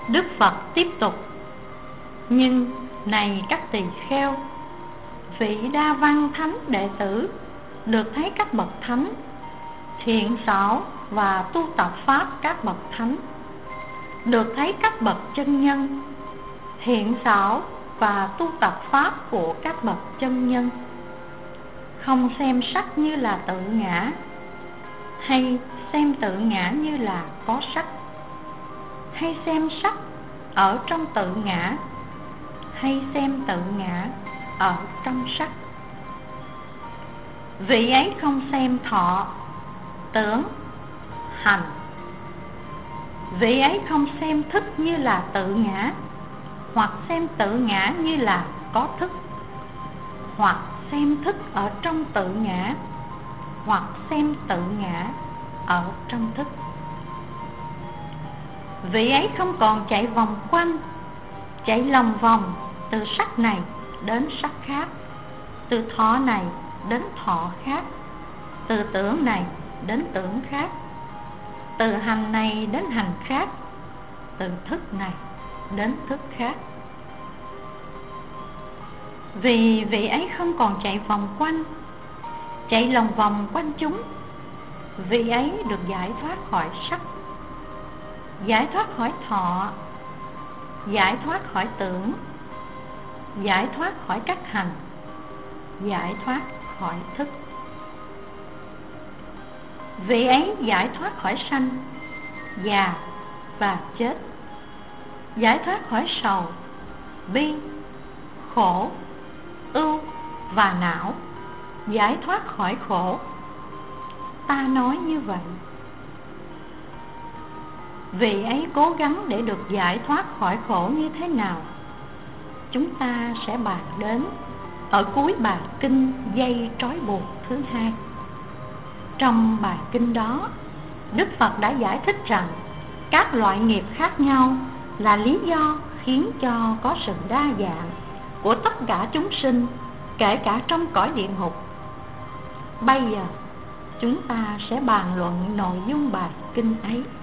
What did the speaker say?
Đức Phật tiếp tục: nhưng này các tỳ kheo, vị Đa Văn thánh đệ tử được thấy các bậc thánh thiện xảo và tu tập pháp các bậc thánh, được thấy các bậc chân nhân thiện xảo và tu tập pháp của các bậc chân nhân, không xem sắc như là tự ngã, hay xem tự ngã như là có sắc, hay xem sắc ở trong tự ngã, hay xem tự ngã ở trong sắc. Vị ấy không xem thọ, tưởng, hành. Vị ấy không xem thức như là tự ngã, hoặc xem tự ngã như là có thức, hoặc xem thức ở trong tự ngã, hoặc xem tự ngã ở trong thức. Vị ấy không còn chạy vòng quanh, chạy lòng vòng từ sắc này đến sắc khác, từ thọ này đến thọ khác, từ tưởng này đến tưởng khác, từ hành này đến hành khác, từ thức này đến thức khác. Vì vị ấy không còn chạy vòng quanh, chạy lòng vòng quanh chúng, vị ấy được giải thoát khỏi sắc, giải thoát khỏi thọ, giải thoát khỏi tưởng, giải thoát khỏi các hành, giải thoát khỏi thức. Vị ấy giải thoát khỏi sanh, già và chết, giải thoát khỏi sầu, bi, khổ, ưu và não, giải thoát khỏi khổ. Ta nói như vậy. Vị ấy cố gắng để được giải thoát khỏi khổ như thế nào, chúng ta sẽ bàn đến ở cuối bài kinh dây trói buộc thứ 2. Trong bài kinh đó, Đức Phật đã giải thích rằng các loại nghiệp khác nhau là lý do khiến cho có sự đa dạng của tất cả chúng sinh, kể cả trong cõi địa ngục. Bây giờ chúng ta sẽ bàn luận nội dung bài kinh ấy.